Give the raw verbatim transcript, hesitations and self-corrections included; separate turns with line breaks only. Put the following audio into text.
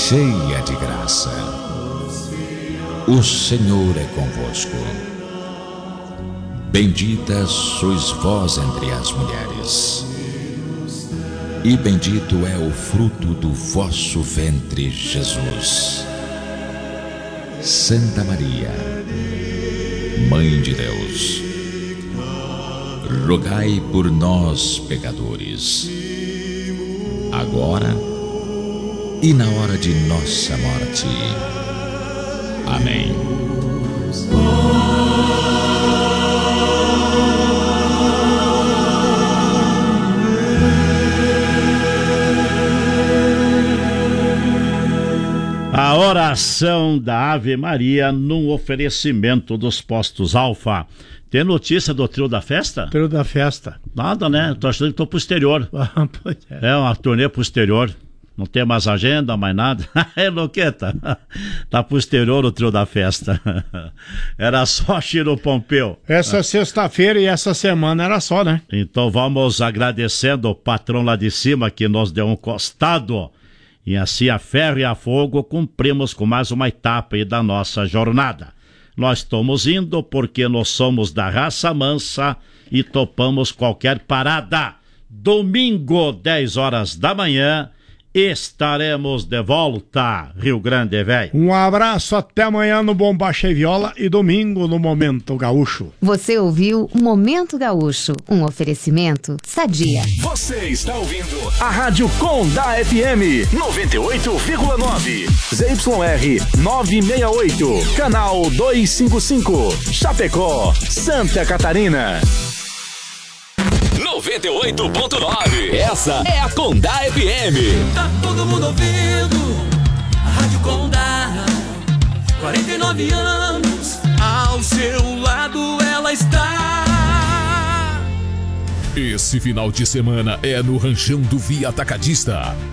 cheia de graça. O Senhor é convosco. Bendita sois vós entre as mulheres, e bendito é o fruto do vosso ventre, Jesus. Santa Maria, Mãe de Deus, rogai por nós, pecadores, agora e na hora de nossa morte. Amém.
A oração da Ave Maria num oferecimento dos Postos Alfa. Tem notícia do trio da festa?
Trio da festa.
Nada, né? Tô achando que tô posterior.
Ah, pois é.
É uma turnê posterior. Não tem mais agenda, mais nada. É, Luqueta. Tá posterior o trio da festa. Era só Chiro Pompeu.
Essa sexta-feira e essa semana era só, né?
Então vamos agradecendo o patrão lá de cima que nos deu um costado. E assim a ferro e a fogo cumprimos com mais uma etapa aí da nossa jornada. Nós estamos indo porque nós somos da raça mansa e topamos qualquer parada. Domingo, dez horas da manhã, estaremos de volta, Rio Grande, velho.
Um abraço, até amanhã no Bombacha e Viola e domingo no Momento Gaúcho.
Você ouviu Momento Gaúcho, um oferecimento Sadia.
Você está ouvindo a Rádio Condá F M noventa e oito vírgula nove, Z Y R novecentos e sessenta e oito, canal duzentos e cinquenta e cinco, Chapecó, Santa Catarina. noventa e oito ponto nove. Essa é a Condá F M.
Tá todo mundo ouvindo a Rádio Condá. quarenta e nove anos, ao seu lado ela está.
Esse final de semana é no Ranchão do Via Atacadista.